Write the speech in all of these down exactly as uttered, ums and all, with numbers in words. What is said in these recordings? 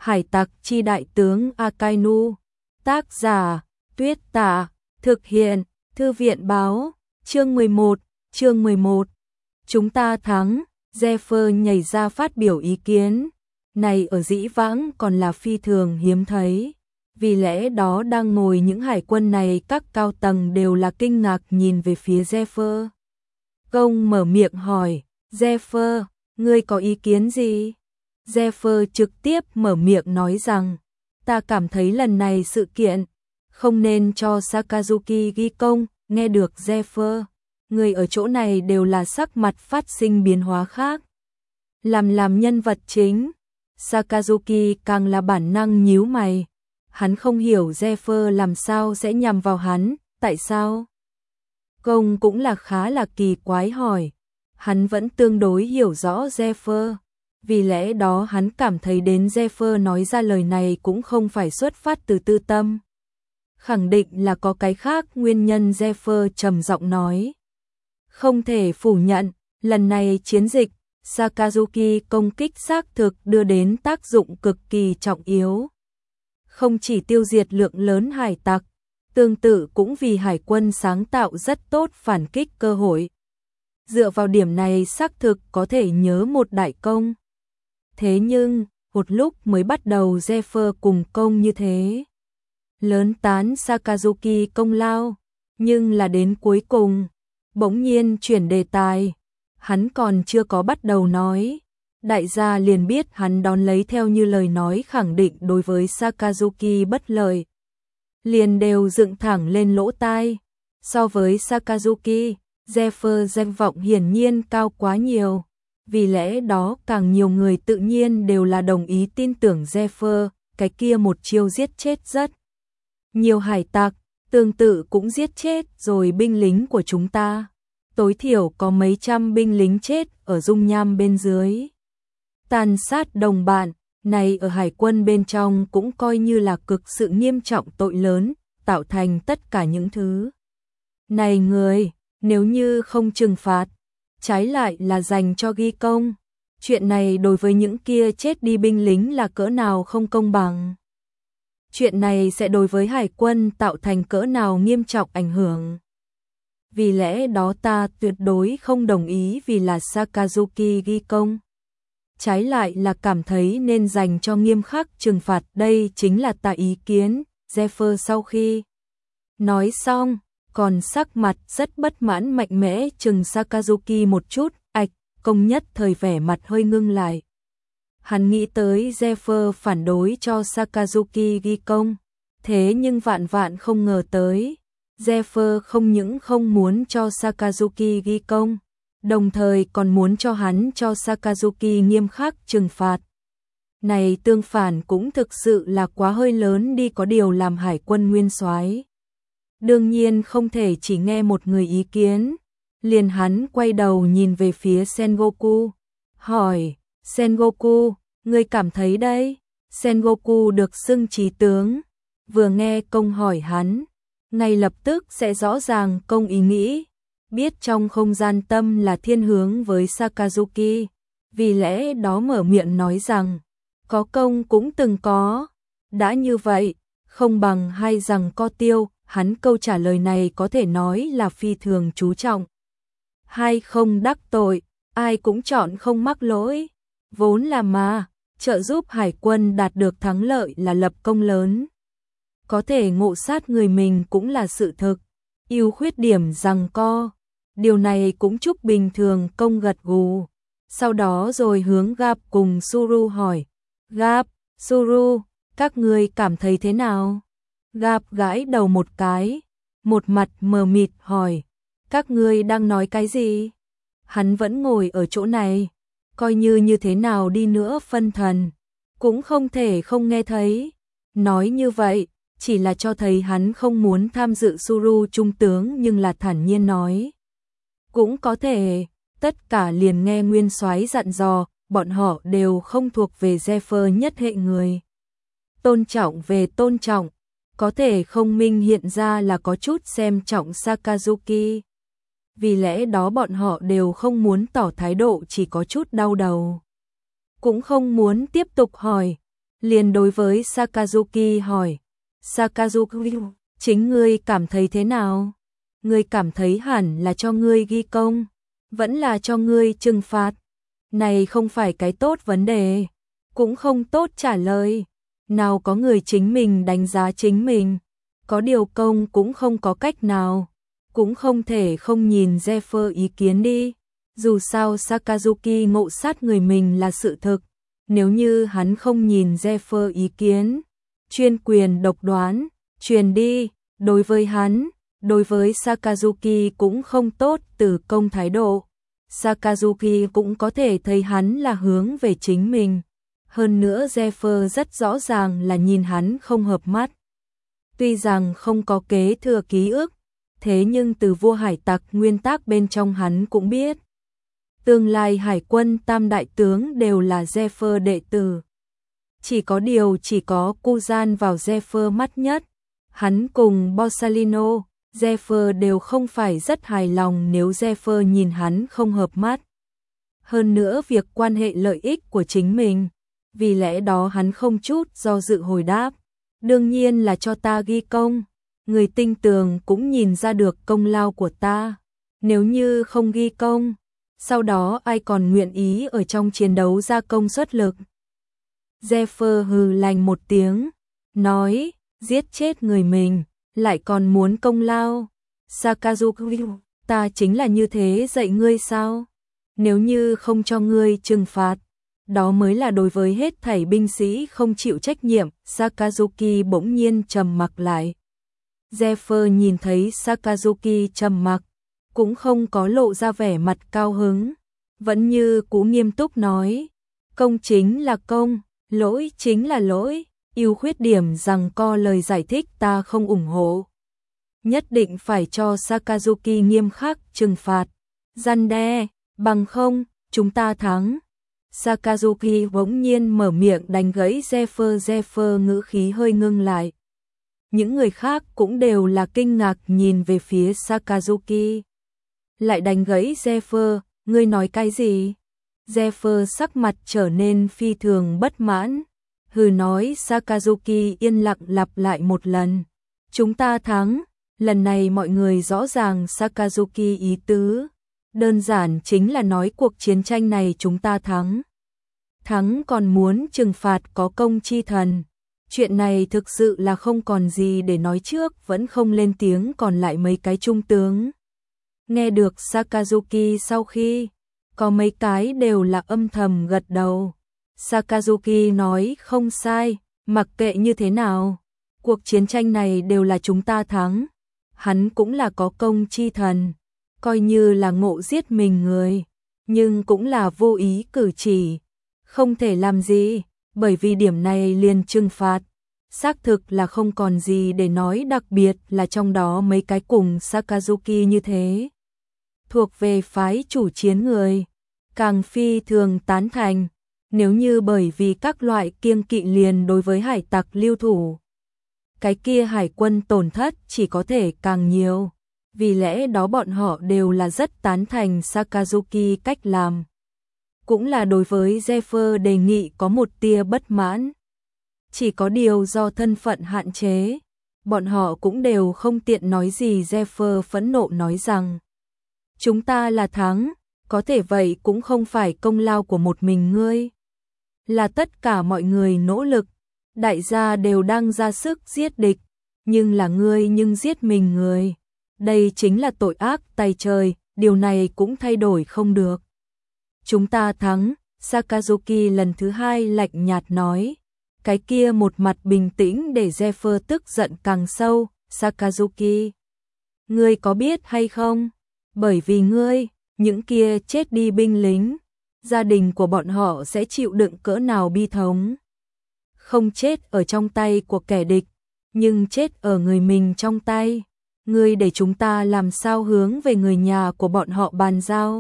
Hải tặc chi đại tướng Akainu. Tác giả, Tuyết Tả. Thực hiện, Thư viện báo. Chương mười một, chương mười một. Chúng ta thắng. Zephyr nhảy ra phát biểu ý kiến. Này ở dĩ vãng còn là phi thường hiếm thấy. Vì lẽ đó đang ngồi những hải quân này các cao tầng đều là kinh ngạc nhìn về phía Zephyr. Công mở miệng hỏi, Zephyr, ngươi có ý kiến gì? Zephyr trực tiếp mở miệng nói rằng, ta cảm thấy lần này sự kiện không nên cho Sakazuki ghi công. Nghe được Zephyr, người ở chỗ này đều là sắc mặt phát sinh biến hóa khác. Làm làm nhân vật chính, Sakazuki càng là bản năng nhíu mày. Hắn không hiểu Zephyr làm sao sẽ nhằm vào hắn, tại sao? Công cũng là khá là kỳ quái hỏi. Hắn vẫn tương đối hiểu rõ Zephyr, vì lẽ đó hắn cảm thấy đến Zephyr nói ra lời này cũng không phải xuất phát từ tư tâm. Khẳng định là có cái khác nguyên nhân. Zephyr trầm giọng nói. Không thể phủ nhận, lần này chiến dịch, Sakazuki công kích xác thực đưa đến tác dụng cực kỳ trọng yếu. Không chỉ tiêu diệt lượng lớn hải tặc, tương tự cũng vì hải quân sáng tạo rất tốt phản kích cơ hội. Dựa vào điểm này xác thực có thể nhớ một đại công. Thế nhưng, một lúc mới bắt đầu Zephyr cùng công như thế. Lớn tán Sakazuki công lao, nhưng là đến cuối cùng, bỗng nhiên chuyển đề tài. Hắn còn chưa có bắt đầu nói. Đại gia liền biết hắn đón lấy theo như lời nói khẳng định đối với Sakazuki bất lợi. Liền đều dựng thẳng lên lỗ tai. So với Sakazuki, Zephyr danh vọng hiển nhiên cao quá nhiều. Vì lẽ đó càng nhiều người tự nhiên đều là đồng ý tin tưởng Zephyr, cái kia một chiêu giết chết rất nhiều hải tặc, tương tự cũng giết chết rồi binh lính của chúng ta. Tối thiểu có mấy trăm binh lính chết ở dung nham bên dưới. Tàn sát đồng bạn, này ở hải quân bên trong cũng coi như là cực sự nghiêm trọng tội lớn, tạo thành tất cả những thứ. Này người, nếu như không trừng phạt, trái lại là dành cho ghi công. Chuyện này đối với những kia chết đi binh lính là cỡ nào không công bằng. Chuyện này sẽ đối với hải quân tạo thành cỡ nào nghiêm trọng ảnh hưởng. Vì lẽ đó ta tuyệt đối không đồng ý vì là Sakazuki ghi công. Trái lại là cảm thấy nên dành cho nghiêm khắc trừng phạt. Đây chính là ta ý kiến. Zephyr sau khi nói xong, còn sắc mặt rất bất mãn mạnh mẽ chừng Sakazuki một chút. Ạch, công nhất thời vẻ mặt hơi ngưng lại. Hắn nghĩ tới Zephyr phản đối cho Sakazuki ghi công. Thế nhưng vạn vạn không ngờ tới. Zephyr không những không muốn cho Sakazuki ghi công, đồng thời còn muốn cho hắn cho Sakazuki nghiêm khắc trừng phạt. Này tương phản cũng thực sự là quá hơi lớn đi, có điều làm hải quân nguyên soái đương nhiên không thể chỉ nghe một người ý kiến. Liền hắn quay đầu nhìn về phía Sengoku, hỏi, Sengoku, ngươi cảm thấy đây? Sengoku được xưng trí tướng, vừa nghe công hỏi hắn, ngay lập tức sẽ rõ ràng công ý nghĩ, biết trong không gian tâm là thiên hướng với Sakazuki, vì lẽ đó mở miệng nói rằng, có công cũng từng có, đã như vậy, không bằng hay rằng co tiêu. Hắn câu trả lời này có thể nói là phi thường chú trọng. Hay không đắc tội, ai cũng chọn không mắc lỗi, vốn là mà, trợ giúp hải quân đạt được thắng lợi là lập công lớn. Có thể ngộ sát người mình cũng là sự thực, ưu khuyết điểm rằng co, điều này cũng chúc bình thường. Công gật gù, sau đó rồi hướng Gap cùng Suru hỏi, Gap, Suru, các người cảm thấy thế nào? Gap gãi đầu một cái, một mặt mờ mịt hỏi, các ngươi đang nói cái gì? Hắn vẫn ngồi ở chỗ này, coi như như thế nào đi nữa phân thần, cũng không thể không nghe thấy. Nói như vậy, chỉ là cho thấy hắn không muốn tham dự Suru trung tướng, nhưng là thản nhiên nói. Cũng có thể, tất cả liền nghe nguyên soái dặn dò, bọn họ đều không thuộc về Zephyr nhất hệ người. Tôn trọng về tôn trọng, có thể không minh hiện ra là có chút xem trọng Sakazuki. Vì lẽ đó bọn họ đều không muốn tỏ thái độ, chỉ có chút đau đầu. Cũng không muốn tiếp tục hỏi. liền đối với Sakazuki hỏi, Sakazuki, chính ngươi cảm thấy thế nào? Ngươi cảm thấy hẳn là cho ngươi ghi công, vẫn là cho ngươi trừng phạt? Này không phải cái tốt vấn đề, cũng không tốt trả lời. Nào có người chính mình đánh giá chính mình, có điều công cũng không có cách nào, cũng không thể không nhìn Zephyr ý kiến đi. Dù sao Sakazuki ngộ sát người mình là sự thực, nếu như hắn không nhìn Zephyr ý kiến, chuyên quyền độc đoán, truyền đi, đối với hắn, đối với Sakazuki cũng không tốt từ công thái độ. Sakazuki cũng có thể thấy hắn là hướng về chính mình. Hơn nữa Zephyr rất rõ ràng là nhìn hắn không hợp mắt. Tuy rằng không có kế thừa ký ức, thế nhưng từ vua hải tặc nguyên tắc bên trong hắn cũng biết. Tương lai hải quân tam đại tướng đều là Zephyr đệ tử. Chỉ có điều chỉ có Kuzan vào Zephyr mắt nhất. Hắn cùng Borsalino, Zephyr đều không phải rất hài lòng nếu Zephyr nhìn hắn không hợp mắt. Hơn nữa việc quan hệ lợi ích của chính mình, vì lẽ đó hắn không chút do dự hồi đáp. Đương nhiên là cho ta ghi công, người tinh tường cũng nhìn ra được công lao của ta. Nếu như không ghi công, sau đó ai còn nguyện ý ở trong chiến đấu ra công suất lực? Zephyr hừ lạnh một tiếng, nói, giết chết người mình, lại còn muốn công lao. Sakazuki, ta chính là như thế dạy ngươi sao? Nếu như không cho ngươi trừng phạt, đó mới là đối với hết thảy binh sĩ không chịu trách nhiệm. Sakazuki bỗng nhiên trầm mặc lại. Zephyr nhìn thấy Sakazuki trầm mặc, cũng không có lộ ra vẻ mặt cao hứng, vẫn như cũ nghiêm túc nói, công chính là công, lỗi chính là lỗi, ưu khuyết điểm rằng co lời giải thích ta không ủng hộ. Nhất định phải cho Sakazuki nghiêm khắc trừng phạt, răn đe, bằng không, chúng ta thắng. Sakazuki bỗng nhiên mở miệng đánh gãy Zephyr. Zephyr ngữ khí hơi ngưng lại. Những người khác cũng đều là kinh ngạc nhìn về phía Sakazuki. Lại đánh gãy Zephyr, ngươi nói cái gì? Zephyr sắc mặt trở nên phi thường bất mãn. Hừ nói. Sakazuki yên lặng lặp lại một lần. Chúng ta thắng. Lần này mọi người rõ ràng Sakazuki ý tứ. Đơn giản chính là nói cuộc chiến tranh này chúng ta thắng. Thắng còn muốn trừng phạt có công chi thần. Chuyện này thực sự là không còn gì để nói trước, vẫn không lên tiếng còn lại mấy cái trung tướng. Nghe được Sakazuki sau khi, có mấy cái đều là âm thầm gật đầu. Sakazuki nói không sai, mặc kệ như thế nào, cuộc chiến tranh này đều là chúng ta thắng. Hắn cũng là có công chi thần, coi như là ngộ giết mình người, nhưng cũng là vô ý cử chỉ, không thể làm gì, bởi vì điểm này liền trừng phạt. Xác thực là không còn gì để nói, đặc biệt là trong đó mấy cái cùng Sakazuki như thế. Thuộc về phái chủ chiến người, càng phi thường tán thành, nếu như bởi vì các loại kiêng kỵ liền đối với hải tặc lưu thủ. Cái kia hải quân tổn thất chỉ có thể càng nhiều, vì lẽ đó bọn họ đều là rất tán thành Sakazuki cách làm. Cũng là đối với Zephyr đề nghị có một tia bất mãn. Chỉ có điều do thân phận hạn chế, bọn họ cũng đều không tiện nói gì. Zephyr phẫn nộ nói rằng, chúng ta là thắng, có thể vậy cũng không phải công lao của một mình ngươi. Là tất cả mọi người nỗ lực, đại gia đều đang ra sức giết địch, nhưng là ngươi nhưng giết mình người. Đây chính là tội ác tày trời, điều này cũng thay đổi không được. Chúng ta thắng, Sakazuki lần thứ hai lạnh nhạt nói. Cái kia một mặt bình tĩnh để Zephyr tức giận càng sâu. Sakazuki, ngươi có biết hay không? Bởi vì ngươi, những kia chết đi binh lính, gia đình của bọn họ sẽ chịu đựng cỡ nào bi thống. Không chết ở trong tay của kẻ địch, nhưng chết ở người mình trong tay. Ngươi để chúng ta làm sao hướng về người nhà của bọn họ bàn giao?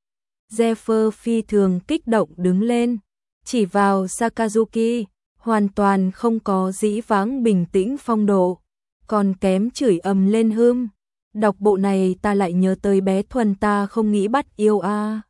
Zephyr phi thường kích động đứng lên, chỉ vào Sakazuki, hoàn toàn không có dĩ vãng bình tĩnh phong độ, còn kém chửi ầm lên hươm. Đọc bộ này ta lại nhớ tới bé Thuần ta không nghĩ bắt yêu a. À.